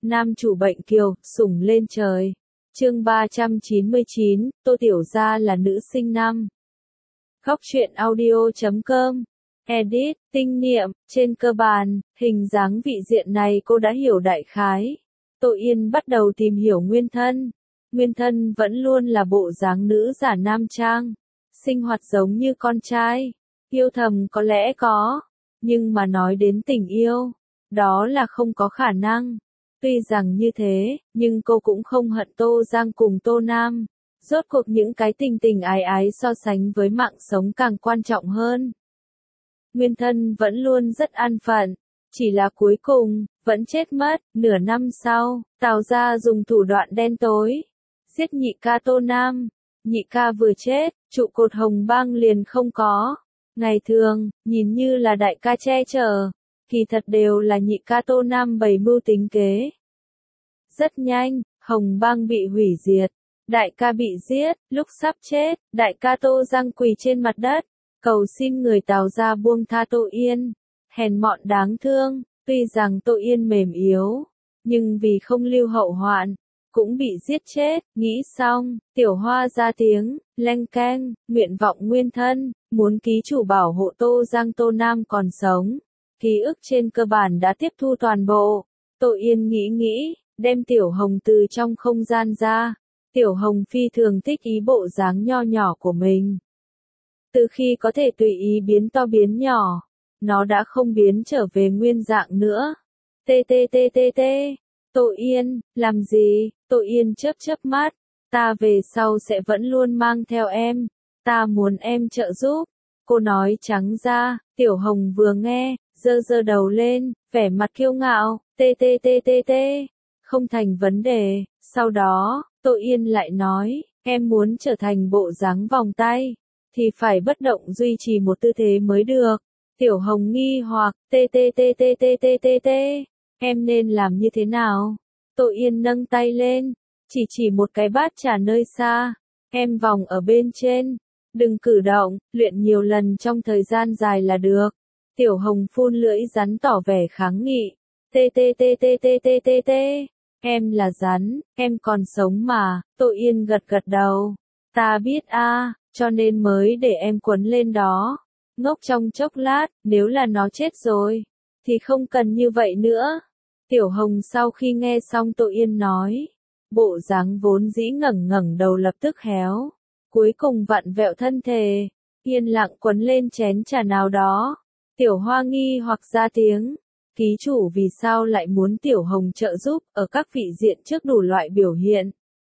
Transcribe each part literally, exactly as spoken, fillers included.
Nam chủ bệnh kiều, sủng lên trời. Chương ba trăm chín mươi chín, Tô Tiểu Gia là nữ sinh năm. Góc truyện audio chấm com. Edit, tinh niệm, trên cơ bản, hình dáng vị diện này cô đã hiểu đại khái. Tô Yên bắt đầu tìm hiểu nguyên thân. Nguyên thân vẫn luôn là bộ dáng nữ giả nam trang. Sinh hoạt giống như con trai. Yêu thầm có lẽ có. Nhưng mà nói đến tình yêu, đó là không có khả năng. Tuy rằng như thế, nhưng cô cũng không hận Tô Giang cùng Tô Nam. Rốt cuộc những cái tình tình ái ái so sánh với mạng sống càng quan trọng hơn. Nguyên thân vẫn luôn rất an phận, chỉ là cuối cùng, vẫn chết mất. Nửa năm sau, Tào gia dùng thủ đoạn đen tối, giết nhị ca Tô Nam. Nhị ca vừa chết, trụ cột Hồng Bang liền không có. Ngày thường, nhìn như là đại ca che chở, kỳ thật đều là nhị ca Tô Nam bày mưu tính kế. Rất nhanh, Hồng Bang bị hủy diệt, đại ca bị giết. Lúc sắp chết, đại ca Tô Giang quỳ trên mặt đất, cầu xin người Tào gia buông tha Tô Yên. Hèn mọn đáng thương, tuy rằng Tô Yên mềm yếu, nhưng vì không lưu hậu hoạn, cũng bị giết chết. Nghĩ xong, Tiểu Hoa ra tiếng, leng keng, nguyện vọng nguyên thân, muốn ký chủ bảo hộ Tô Giang Tô Nam còn sống. Ký ức trên cơ bản đã tiếp thu toàn bộ. Tô Yên nghĩ nghĩ, đem Tiểu Hồng từ trong không gian ra. Tiểu Hồng phi thường thích ý bộ dáng nho nhỏ của mình. Từ khi có thể tùy ý biến to biến nhỏ, nó đã không biến trở về nguyên dạng nữa. Tê tê tê tê tê. Tô Yên, làm gì? Tô Yên chớp chớp mắt. Ta về sau sẽ vẫn luôn mang theo em. Ta muốn em trợ giúp. Cô nói trắng ra. Tiểu Hồng vừa nghe, giơ giơ đầu lên, vẻ mặt kiêu ngạo. Tê tê tê tê tê. Không thành vấn đề. Sau đó, Tô Yên lại nói, em muốn trở thành bộ dáng vòng tay, thì phải bất động duy trì một tư thế mới được. Tiểu Hồng nghi hoặc, tê tê tê tê tê tê tê tê. Em nên làm như thế nào? Tô Yên nâng tay lên, chỉ chỉ một cái bát trà nơi xa. Em vòng ở bên trên, đừng cử động, luyện nhiều lần trong thời gian dài là được. Tiểu Hồng phun lưỡi rắn tỏ vẻ kháng nghị. Tê tê tê tê tê tê tê tê. Em là rắn, em còn sống mà. Tô Yên gật gật đầu. Ta biết a, cho nên mới để em quấn lên đó. Ngốc trong chốc lát, nếu là nó chết rồi, thì không cần như vậy nữa. Tiểu Hồng sau khi nghe xong Tô Yên nói, bộ dáng vốn dĩ ngẩng ngẩng đầu lập tức héo, cuối cùng vặn vẹo thân thể, yên lặng quấn lên chén trà nào đó. Tiểu Hoa nghi hoặc ra tiếng, ký chủ vì sao lại muốn Tiểu Hồng trợ giúp ở các vị diện trước đủ loại biểu hiện.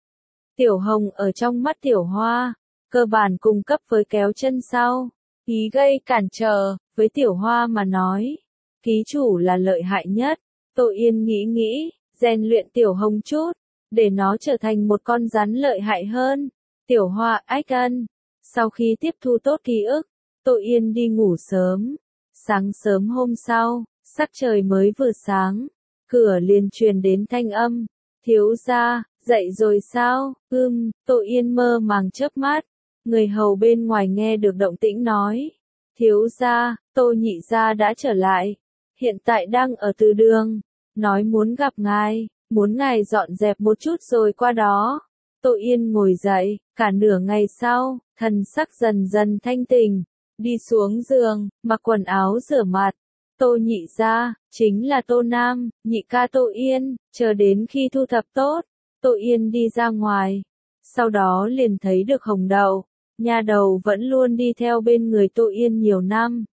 Tiểu Hồng ở trong mắt Tiểu Hoa, cơ bản cung cấp với kéo chân sau, ý gây cản trở. Với Tiểu Hoa mà nói, ký chủ là lợi hại nhất. Tô Yên nghĩ nghĩ, rèn luyện Tiểu Hồng chút, để nó trở thành một con rắn lợi hại hơn. Tiểu Hoa ách ân. Sau khi tiếp thu tốt ký ức, Tô Yên đi ngủ sớm. Sáng sớm hôm sau, sắc trời mới vừa sáng, cửa liền truyền đến thanh âm. Thiếu gia, dậy rồi sao? Ưm, Tô Yên mơ màng chớp mắt. Người hầu bên ngoài nghe được động tĩnh nói. Thiếu gia, Tô nhị gia đã trở lại. Hiện tại đang ở từ đường. Nói muốn gặp ngài, muốn ngài dọn dẹp một chút rồi qua đó. Tô Yên ngồi dậy, cả nửa ngày sau, thần sắc dần dần thanh tỉnh. Đi xuống giường, mặc quần áo rửa mặt. Tô nhị gia, chính là Tô Nam, nhị ca Tô Yên. Chờ đến khi thu thập tốt, Tô Yên đi ra ngoài. Sau đó liền thấy được Hồng Đậu. Nha đầu vẫn luôn đi theo bên người Tô Yên nhiều năm,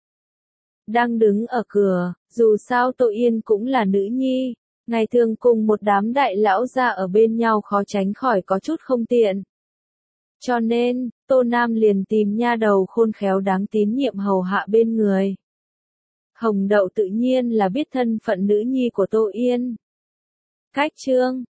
đang đứng ở cửa. Dù sao Tô Yên cũng là nữ nhi, ngày thường cùng một đám đại lão gia ở bên nhau khó tránh khỏi có chút không tiện. Cho nên, Tô Nam liền tìm nha đầu khôn khéo đáng tín nhiệm hầu hạ bên người. Hồng Đậu tự nhiên là biết thân phận nữ nhi của Tô Yên. Cách chương